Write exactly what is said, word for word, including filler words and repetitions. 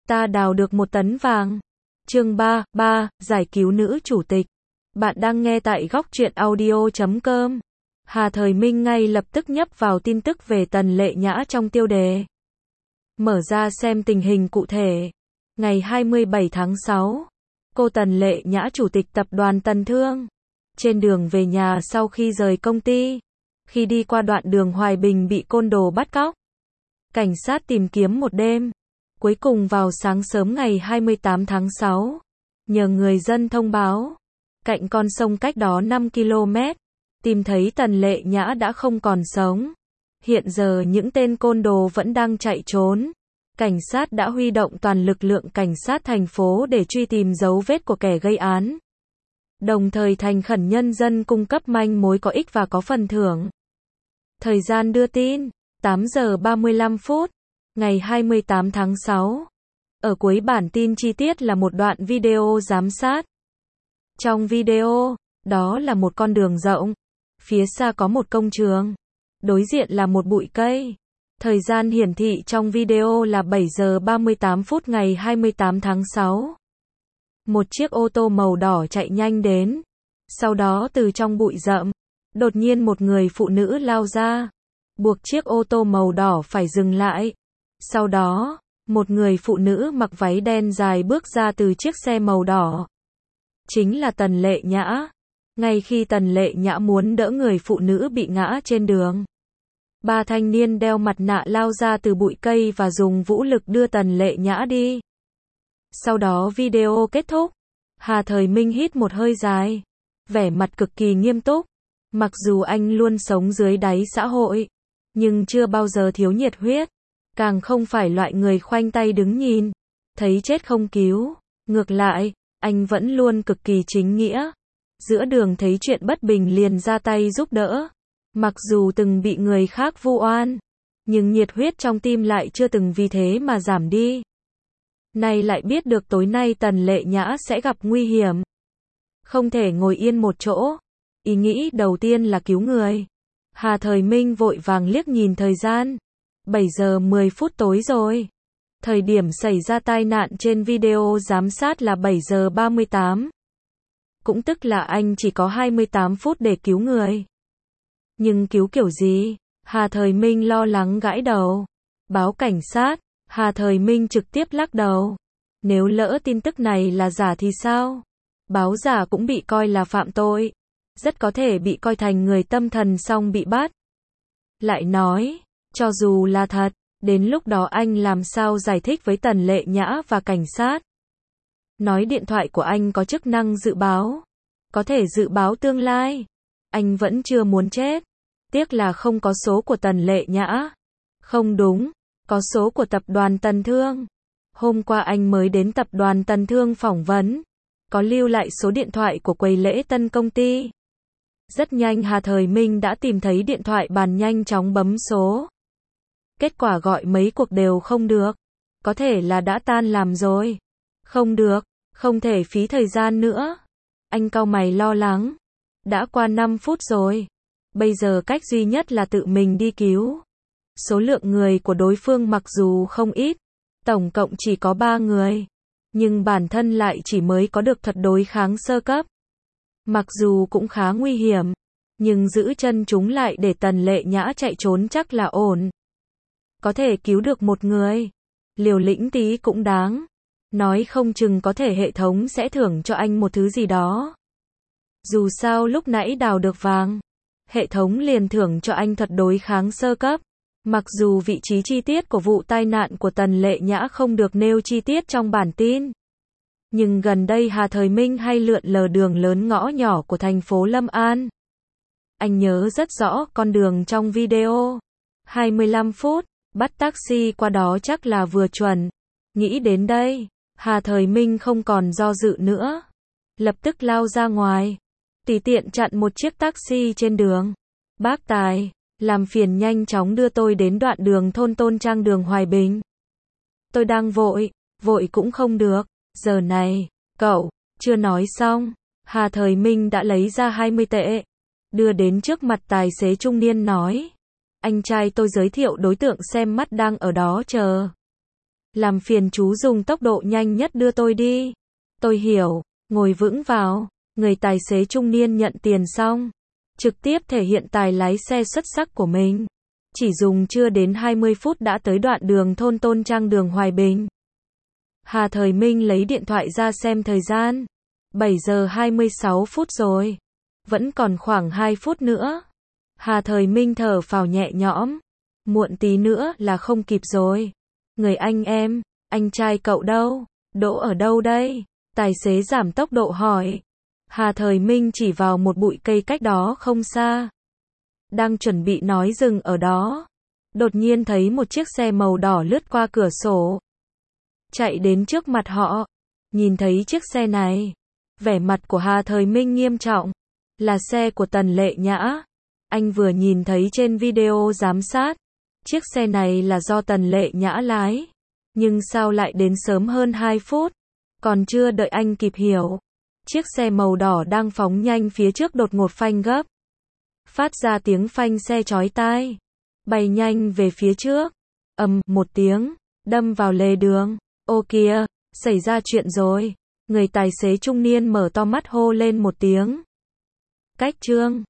Ta đào được một tấn vàng. Chương ba, ba, giải cứu nữ chủ tịch. Bạn đang nghe tại góc truyện audio chấm com. Hà Thời Minh ngay lập tức nhấp vào tin tức về Tần Lệ Nhã trong tiêu đề. Mở ra xem tình hình cụ thể. Ngày hai mươi bảy tháng sáu, cô Tần Lệ Nhã chủ tịch tập đoàn Tần Thương. Trên đường về nhà sau khi rời công ty. Khi đi qua đoạn đường Hoài Bình bị côn đồ bắt cóc. Cảnh sát tìm kiếm một đêm. Cuối cùng vào sáng sớm ngày hai mươi tám tháng sáu, nhờ người dân thông báo, cạnh con sông cách đó năm ki lô mét, tìm thấy Tần Lệ Nhã đã không còn sống. Hiện giờ những tên côn đồ vẫn đang chạy trốn. Cảnh sát đã huy động toàn lực lượng cảnh sát thành phố để truy tìm dấu vết của kẻ gây án. Đồng thời thành khẩn nhân dân cung cấp manh mối có ích và có phần thưởng. Thời gian đưa tin, tám giờ ba mươi lăm phút. Ngày hai mươi tám tháng sáu. Ở cuối bản tin chi tiết là một đoạn video giám sát. Trong video, đó là một con đường rộng. Phía xa có một công trường. Đối diện là một bụi cây. Thời gian hiển thị trong video là bảy giờ ba mươi tám phút ngày hai mươi tám tháng sáu. Một chiếc ô tô màu đỏ chạy nhanh đến. Sau đó từ trong bụi rậm, đột nhiên một người phụ nữ lao ra, buộc chiếc ô tô màu đỏ phải dừng lại. Sau đó, một người phụ nữ mặc váy đen dài bước ra từ chiếc xe màu đỏ. Chính là Tần Lệ Nhã. Ngay khi Tần Lệ Nhã muốn đỡ người phụ nữ bị ngã trên đường, ba thanh niên đeo mặt nạ lao ra từ bụi cây và dùng vũ lực đưa Tần Lệ Nhã đi. Sau đó video kết thúc. Hà Thời Minh hít một hơi dài, vẻ mặt cực kỳ nghiêm túc. Mặc dù anh luôn sống dưới đáy xã hội, nhưng chưa bao giờ thiếu nhiệt huyết. Càng không phải loại người khoanh tay đứng nhìn, thấy chết không cứu. Ngược lại, anh vẫn luôn cực kỳ chính nghĩa. Giữa đường thấy chuyện bất bình liền ra tay giúp đỡ. Mặc dù từng bị người khác vu oan, nhưng nhiệt huyết trong tim lại chưa từng vì thế mà giảm đi. Nay lại biết được tối nay Tần Lệ Nhã sẽ gặp nguy hiểm. Không thể ngồi yên một chỗ. Ý nghĩ đầu tiên là cứu người. Hà Thời Minh vội vàng liếc nhìn thời gian. bảy giờ mười phút tối rồi. Thời điểm xảy ra tai nạn trên video giám sát là bảy giờ ba mươi tám. Cũng tức là anh chỉ có hai mươi tám phút để cứu người. Nhưng cứu kiểu gì? Hà Thời Minh lo lắng gãi đầu. Báo cảnh sát. Hà Thời Minh trực tiếp lắc đầu. Nếu lỡ tin tức này là giả thì sao? Báo giả cũng bị coi là phạm tội. Rất có thể bị coi thành người tâm thần xong bị bắt. Lại nói, cho dù là thật, đến lúc đó anh làm sao giải thích với Tần Lệ Nhã và cảnh sát? Nói điện thoại của anh có chức năng dự báo, có thể dự báo tương lai. Anh vẫn chưa muốn chết. Tiếc là không có số của Tần Lệ Nhã. Không đúng, có số của tập đoàn Tần Thương. Hôm qua anh mới đến tập đoàn Tần Thương phỏng vấn, có lưu lại số điện thoại của quầy lễ tân công ty. Rất nhanh Hà Thời Minh đã tìm thấy điện thoại bàn, nhanh chóng bấm số. Kết quả gọi mấy cuộc đều không được. Có thể là đã tan làm rồi. Không được, không thể phí thời gian nữa. Anh cau mày lo lắng. Đã qua năm phút rồi. Bây giờ cách duy nhất là tự mình đi cứu. Số lượng người của đối phương mặc dù không ít, tổng cộng chỉ có ba người, nhưng bản thân lại chỉ mới có được thuật đối kháng sơ cấp. Mặc dù cũng khá nguy hiểm, nhưng giữ chân chúng lại để Tần Lệ Nhã chạy trốn chắc là ổn. Có thể cứu được một người, liều lĩnh tí cũng đáng. Nói không chừng có thể hệ thống sẽ thưởng cho anh một thứ gì đó. Dù sao lúc nãy đào được vàng, hệ thống liền thưởng cho anh thuật đối kháng sơ cấp. Mặc dù vị trí chi tiết của vụ tai nạn của Tần Lệ Nhã không được nêu chi tiết trong bản tin, nhưng gần đây Hà Thời Minh hay lượn lờ đường lớn ngõ nhỏ của thành phố Lâm An. Anh nhớ rất rõ con đường trong video. hai mươi lăm phút, bắt taxi qua đó chắc là vừa chuẩn. Nghĩ đến đây, Hà Thời Minh không còn do dự nữa. Lập tức lao ra ngoài, tùy tiện chặn một chiếc taxi trên đường. Bác tài, làm phiền nhanh chóng đưa tôi đến đoạn đường thôn Tôn Trang đường Hoài Bình. Tôi đang vội, vội cũng không được. Giờ này, cậu, chưa nói xong. Hà Thời Minh đã lấy ra hai mươi tệ. Đưa đến trước mặt tài xế trung niên nói. Anh trai tôi giới thiệu đối tượng xem mắt đang ở đó chờ. Làm phiền chú dùng tốc độ nhanh nhất đưa tôi đi. Tôi hiểu, ngồi vững vào. Người tài xế trung niên nhận tiền xong, trực tiếp thể hiện tài lái xe xuất sắc của mình. Chỉ dùng chưa đến hai mươi phút đã tới đoạn đường thôn Tôn Trang đường Hoài Bình. Hà Thời Minh lấy điện thoại ra xem thời gian. bảy giờ hai mươi sáu phút rồi. Vẫn còn khoảng hai phút nữa. Hà Thời Minh thở phào nhẹ nhõm. Muộn tí nữa là không kịp rồi. Người anh em, anh trai cậu đâu? Đỗ ở đâu đây? Tài xế giảm tốc độ hỏi. Hà Thời Minh chỉ vào một bụi cây cách đó không xa. Đang chuẩn bị nói dừng ở đó. Đột nhiên thấy một chiếc xe màu đỏ lướt qua cửa sổ. Chạy đến trước mặt họ. Nhìn thấy chiếc xe này. Vẻ mặt của Hà Thời Minh nghiêm trọng. Là xe của Tần Lệ Nhã. Anh vừa nhìn thấy trên video giám sát. Chiếc xe này là do Tần Lệ Nhã lái. Nhưng sao lại đến sớm hơn hai phút? Còn chưa đợi anh kịp hiểu. Chiếc xe màu đỏ đang phóng nhanh phía trước đột ngột phanh gấp. Phát ra tiếng phanh xe chói tai. Bay nhanh về phía trước. Ầm một tiếng. Đâm vào lề đường. Ô kìa, xảy ra chuyện rồi. Người tài xế trung niên mở to mắt hô lên một tiếng. Cách chương